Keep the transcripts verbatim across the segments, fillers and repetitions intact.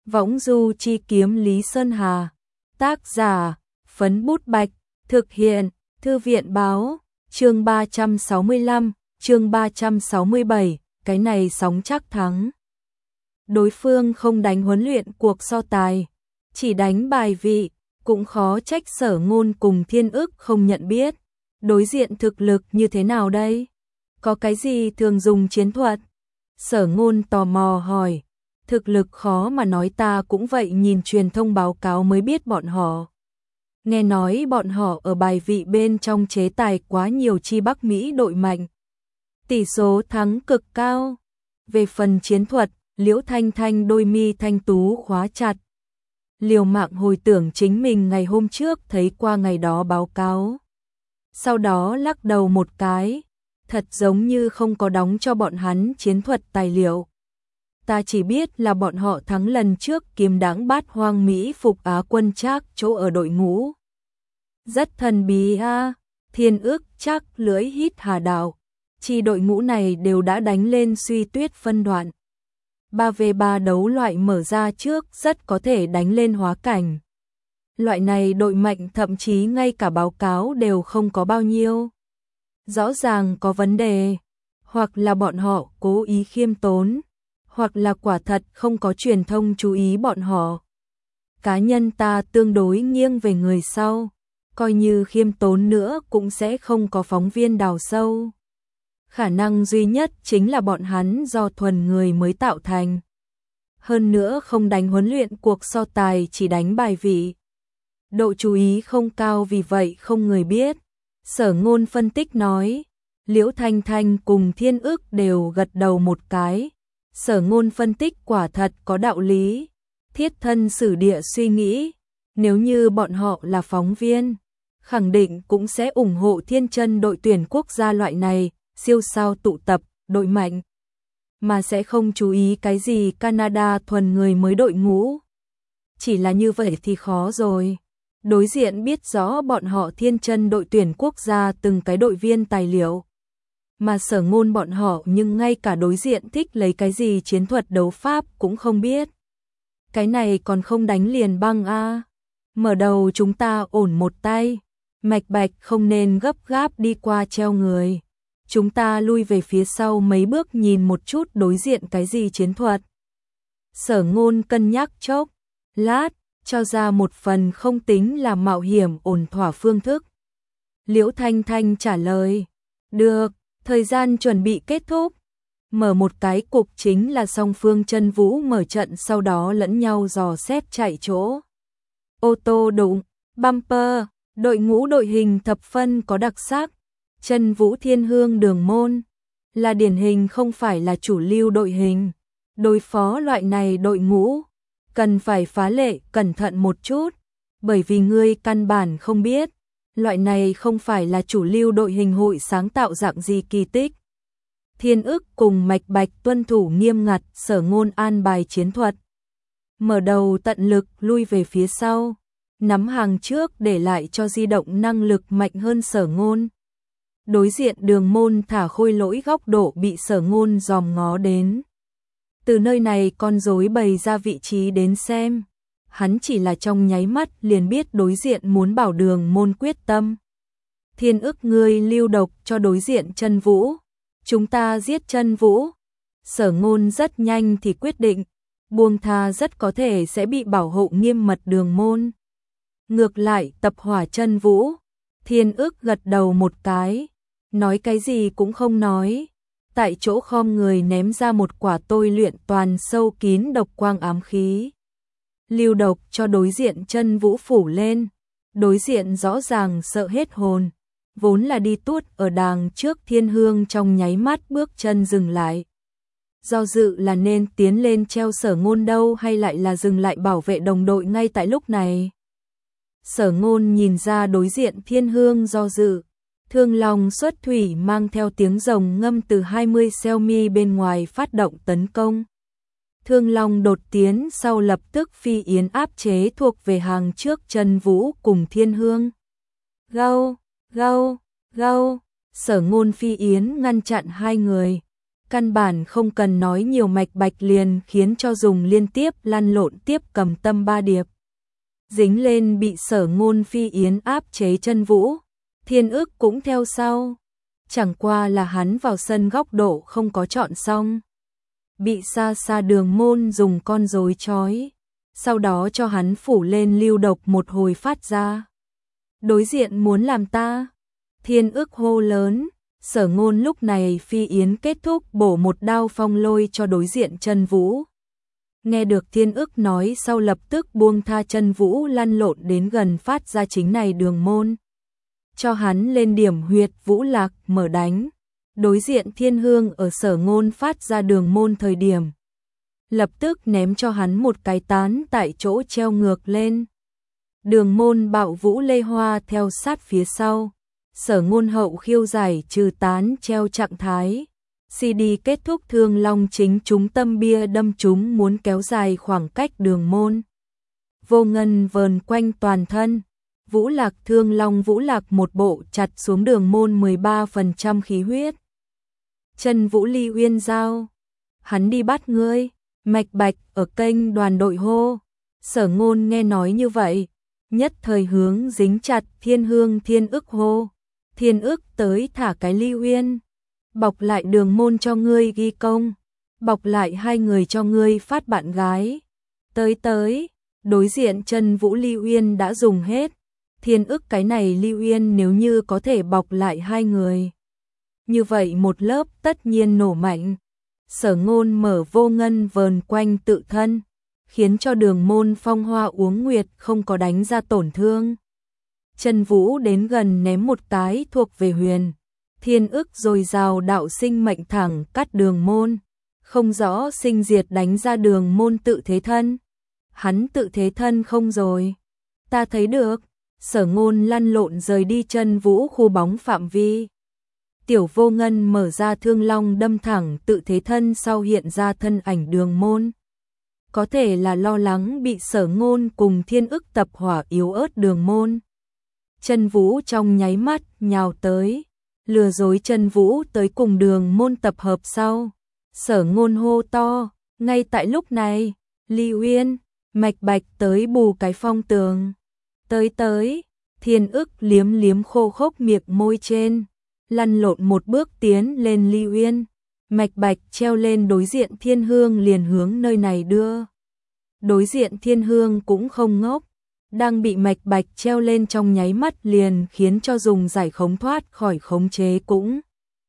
Võng du chi kiếm Lý Sơn Hà. Tác giả, Phấn Bút Bạch. Thực hiện, Thư viện báo. Chương ba trăm sáu mươi lăm, chương ba trăm sáu mươi bảy, cái này sóng chắc thắng. Đối phương không đánh huấn luyện cuộc so tài, chỉ đánh bài vị, cũng khó trách Sở Ngôn cùng Thiên Ức không nhận biết. Đối diện thực lực như thế nào đây? Có cái gì thường dùng chiến thuật? Sở Ngôn tò mò hỏi. Thực lực khó mà nói, ta cũng vậy, nhìn truyền thông báo cáo mới biết bọn họ. Nghe nói bọn họ ở bài vị bên trong chế tài quá nhiều chi Bắc Mỹ đội mạnh. Tỷ số thắng cực cao. Về phần chiến thuật, Liễu Thanh Thanh đôi mi thanh tú khóa chặt. Liều mạng hồi tưởng chính mình ngày hôm trước thấy qua ngày đó báo cáo. Sau đó lắc đầu một cái, thật giống như không có đóng cho bọn hắn chiến thuật tài liệu. Ta chỉ biết là bọn họ thắng lần trước kiếm đáng Bát Hoang Mỹ phục Á quân Trác chỗ ở đội ngũ. Rất thần bí a. Thiên Ức Trác lưỡi hít hà đạo. Chi đội ngũ này đều đã đánh lên suy tuyết phân đoạn. ba vs ba đấu loại mở ra trước rất có thể đánh lên hóa cảnh. Loại này đội mạnh thậm chí ngay cả báo cáo đều không có bao nhiêu. Rõ ràng có vấn đề, hoặc là bọn họ cố ý khiêm tốn, hoặc là quả thật không có truyền thông chú ý bọn họ. Cá nhân ta tương đối nghiêng về người sau, coi như khiêm tốn nữa cũng sẽ không có phóng viên đào sâu. Khả năng duy nhất chính là bọn hắn do thuần người mới tạo thành. Hơn nữa không đánh huấn luyện cuộc so tài, chỉ đánh bài vị. Độ chú ý không cao, vì vậy không người biết. Sở Ngôn phân tích nói. Liễu Thanh Thanh cùng Thiên Ức đều gật đầu một cái. Sở Ngôn phân tích quả thật có đạo lý. Thiết thân sử địa suy nghĩ, nếu như bọn họ là phóng viên, khẳng định cũng sẽ ủng hộ Thiên Chân đội tuyển quốc gia loại này, siêu sao tụ tập, đội mạnh, mà sẽ không chú ý cái gì Canada thuần người mới đội ngũ. Chỉ là như vậy thì khó rồi. Đối diện biết rõ bọn họ Thiên Chân đội tuyển quốc gia từng cái đội viên tài liệu. Mà Sở Ngôn bọn họ nhưng ngay cả đối diện thích lấy cái gì chiến thuật đấu pháp cũng không biết. Cái này còn không đánh liền băng a. Mở đầu chúng ta ổn một tay, mạch bạch không nên gấp gáp đi qua treo người. Chúng ta lui về phía sau mấy bước nhìn một chút đối diện cái gì chiến thuật. Sở Ngôn cân nhắc chốc lát, cho ra một phần không tính là mạo hiểm ổn thỏa phương thức. Liễu Thanh Thanh trả lời, được, thời gian chuẩn bị kết thúc. Mở một cái cục chính là song phương Chân Vũ mở trận, sau đó lẫn nhau dò xét chạy chỗ. Ô tô đụng, bumper, đội ngũ đội hình thập phân có đặc sắc. Chân Vũ Thiên Hương Đường Môn là điển hình không phải là chủ lưu đội hình. Đối phó loại này đội ngũ, cần phải phá lệ cẩn thận một chút, bởi vì ngươi căn bản không biết, loại này không phải là chủ lưu đội hình hội sáng tạo dạng gì kỳ tích. Thiên Ức cùng Mạch Bạch tuân thủ nghiêm ngặt Sở Ngôn an bài chiến thuật. Mở đầu tận lực lui về phía sau, nắm hàng trước để lại cho di động năng lực mạnh hơn Sở Ngôn. Đối diện Đường Môn thả khôi lỗi góc độ bị Sở Ngôn dòm ngó đến. Từ nơi này con rối bày ra vị trí đến xem, hắn chỉ là trong nháy mắt liền biết đối diện muốn bảo Đường Môn quyết tâm. Thiên Ức, ngươi lưu độc cho đối diện Chân Vũ, chúng ta giết Chân Vũ. Sở Ngôn rất nhanh thì quyết định, buông tha rất có thể sẽ bị bảo hộ nghiêm mật Đường Môn. Ngược lại tập hỏa Chân Vũ. Thiên Ức gật đầu một cái, nói cái gì cũng không nói. Tại chỗ khom người ném ra một quả tôi luyện toàn sâu kín độc quang ám khí. Lưu độc cho đối diện Chân Vũ phủ lên. Đối diện rõ ràng sợ hết hồn. Vốn là đi tuốt ở đàng trước Thiên Hương trong nháy mắt bước chân dừng lại. Do dự là nên tiến lên treo Sở Ngôn đâu hay lại là dừng lại bảo vệ đồng đội ngay tại lúc này. Sở Ngôn nhìn ra đối diện Thiên Hương do dự. Thương Long xuất thủy mang theo tiếng rồng ngâm từ hai mươi xeo mi bên ngoài phát động tấn công. Thương Long đột tiến sau lập tức phi yến áp chế thuộc về hàng trước Chân Vũ cùng Thiên Hương. Gâu, gâu, gâu, Sở Ngôn phi yến ngăn chặn hai người. Căn bản không cần nói nhiều, Mạch Bạch liền khiến cho dùng liên tiếp lăn lộn tiếp cầm tâm ba điệp. Dính lên bị Sở Ngôn Phi Yến áp chế chân vũ, Thiên Ức cũng theo sau. Chẳng qua là hắn vào sân góc độ không có chọn xong. Bị xa xa Đường Môn dùng con rối trói, sau đó cho hắn phủ lên lưu độc một hồi phát ra. Đối diện muốn làm ta? Thiên Ức hô lớn. Sở Ngôn lúc này Phi Yến kết thúc bổ một đao phong lôi cho đối diện chân vũ. Nghe được Thiên Ức nói sau lập tức buông tha chân vũ lăn lộn đến gần phát ra chính này Đường Môn. Cho hắn lên điểm huyệt vũ lạc mở đánh. Đối diện Thiên Hương ở Sở Ngôn phát ra Đường Môn thời điểm. Lập tức ném cho hắn một cái tán tại chỗ treo ngược lên. Đường Môn bạo vũ lê hoa theo sát phía sau. Sở Ngôn hậu khiêu giải trừ tán treo trạng thái. xê đê kết thúc Thương Long chính chúng tâm bia đâm chúng muốn kéo dài khoảng cách Đường Môn. Vô ngân vờn quanh toàn thân. Vũ lạc Thương Long vũ lạc một bộ chặt xuống Đường Môn mười ba phần trăm khí huyết. Chân vũ ly uyên giao. Hắn đi bắt ngươi. Mạch Bạch ở kênh đoàn đội hô. Sở Ngôn nghe nói như vậy. Nhất thời hướng dính chặt Thiên Hương Thiên Ức hô. Thiên Ức tới thả cái ly uyên. Bọc lại Đường Môn cho ngươi ghi công. Bọc lại hai người cho ngươi phát bạn gái. Tới tới. Đối diện chân vũ ly uyên đã dùng hết. Thiên Ức cái này ly uyên nếu như có thể bọc lại hai người. Như vậy một lớp tất nhiên nổ mạnh. Sở Ngôn mở vô ngân vờn quanh tự thân. Khiến cho Đường Môn phong hoa uống nguyệt không có đánh ra tổn thương. Chân vũ đến gần ném một cái thuộc về huyền. Thiên Ức rồi rào đạo sinh mệnh thẳng cắt Đường Môn. Không rõ sinh diệt đánh ra Đường Môn tự thế thân. Hắn tự thế thân không rồi. Ta thấy được. Sở Ngôn lăn lộn rời đi chân vũ khu bóng phạm vi. Tiểu vô ngân mở ra Thương Long đâm thẳng tự thế thân sau hiện ra thân ảnh Đường Môn. Có thể là lo lắng bị Sở Ngôn cùng Thiên Ức tập hỏa yếu ớt Đường Môn. Chân vũ trong nháy mắt nhào tới. Lừa dối chân vũ tới cùng Đường Môn tập hợp sau. Sở Ngôn hô to. Ngay tại lúc này. Ly Uyên. Mạch Bạch tới bù cái phong tường. Tới tới. Thiên Ức liếm liếm khô khốc miệng môi trên. Lăn lộn một bước tiến lên Ly Uyên. Mạch Bạch treo lên đối diện Thiên Hương liền hướng nơi này đưa. Đối diện Thiên Hương cũng không ngốc. Đang bị Mạch Bạch treo lên trong nháy mắt liền khiến cho dùng giải khống thoát khỏi khống chế cũng.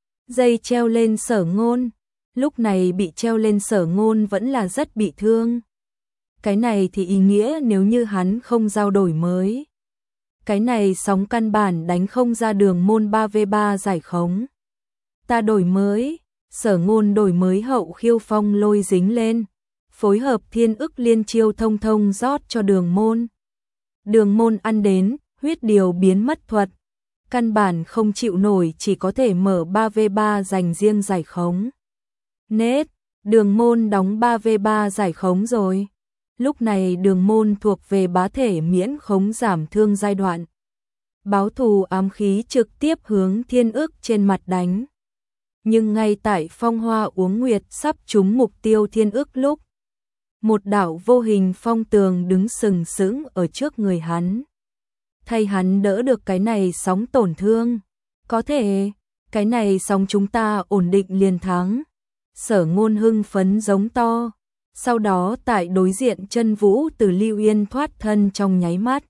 Dây treo lên Sở Ngôn. Lúc này bị treo lên Sở Ngôn vẫn là rất bị thương. Cái này thì ý nghĩa nếu như hắn không giao đổi mới. Cái này sóng căn bản đánh không ra Đường Môn ba vs ba giải khống. Ta đổi mới. Sở Ngôn đổi mới hậu khiêu phong lôi dính lên. Phối hợp Thiên Ức liên chiêu thông thông rót cho Đường Môn. Đường Môn ăn đến, huyết điều biến mất thuật. Căn bản không chịu nổi chỉ có thể mở ba vs ba dành riêng giải khống. Nết, Đường Môn đóng ba vs ba giải khống rồi. Lúc này Đường Môn thuộc về bá thể miễn khống giảm thương giai đoạn. Báo thù ám khí trực tiếp hướng Thiên Ức trên mặt đánh. Nhưng ngay tại phong hoa uống nguyệt sắp trúng mục tiêu Thiên Ức lúc. Một đạo vô hình phong tường đứng sừng sững ở trước người hắn. Thay hắn đỡ được cái này sóng tổn thương. Có thể, cái này sóng chúng ta ổn định liền thắng. Sở Ngôn hưng phấn giống to. Sau đó tại đối diện chân vũ từ Ly Uyên thoát thân trong nháy mắt.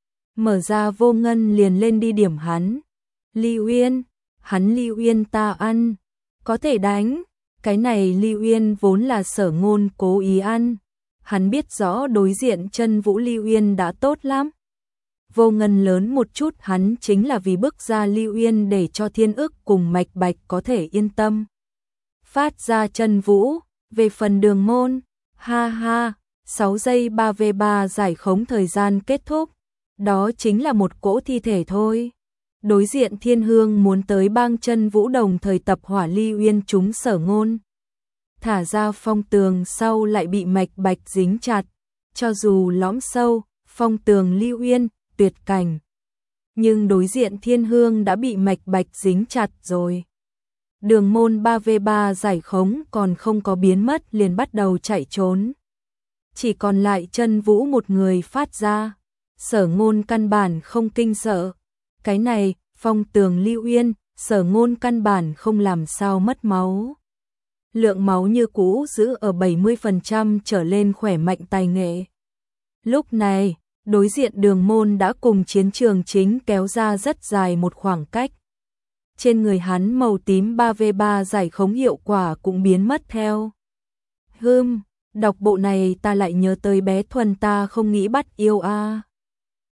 Mở ra vô ngân liền lên đi điểm hắn. Ly Uyên, hắn Ly Uyên ta ăn. Có thể đánh. Cái này Ly Uyên vốn là Sở Ngôn cố ý ăn. Hắn biết rõ đối diện chân vũ Ly Uyên đã tốt lắm. Vô ngân lớn một chút hắn chính là vì bước ra Ly Uyên để cho Thiên Ức cùng Mạch Bạch có thể yên tâm. Phát ra chân vũ. Về phần Đường Môn. Ha ha. sáu giây ba vs ba giải khống thời gian kết thúc. Đó chính là một cỗ thi thể thôi. Đối diện Thiên Hương muốn tới bang chân vũ đồng thời tập hỏa Ly Uyên trúng Sở Ngôn. Thả ra phong tường sau lại bị Mạch Bạch dính chặt. Cho dù lõm sâu, phong tường Ly Uyên, tuyệt cảnh. Nhưng đối diện Thiên Hương đã bị Mạch Bạch dính chặt rồi. Đường môn ba vê ba giải khống còn không có biến mất liền bắt đầu chạy trốn. Chỉ còn lại Chân Vũ một người phát ra. Sở Ngôn căn bản không kinh sợ. Cái này, Phong Tường Lưu Uyên, Sở Ngôn căn bản không làm sao mất máu. Lượng máu như cũ giữ ở bảy mươi phần trăm trở lên khỏe mạnh tài nghệ. Lúc này, đối diện Đường Môn đã cùng chiến trường chính kéo ra rất dài một khoảng cách. Trên người hắn màu tím ba vê ba giải khống hiệu quả cũng biến mất theo. Hừm, đọc bộ này ta lại nhớ tới bé Thuần ta không nghĩ bắt yêu a.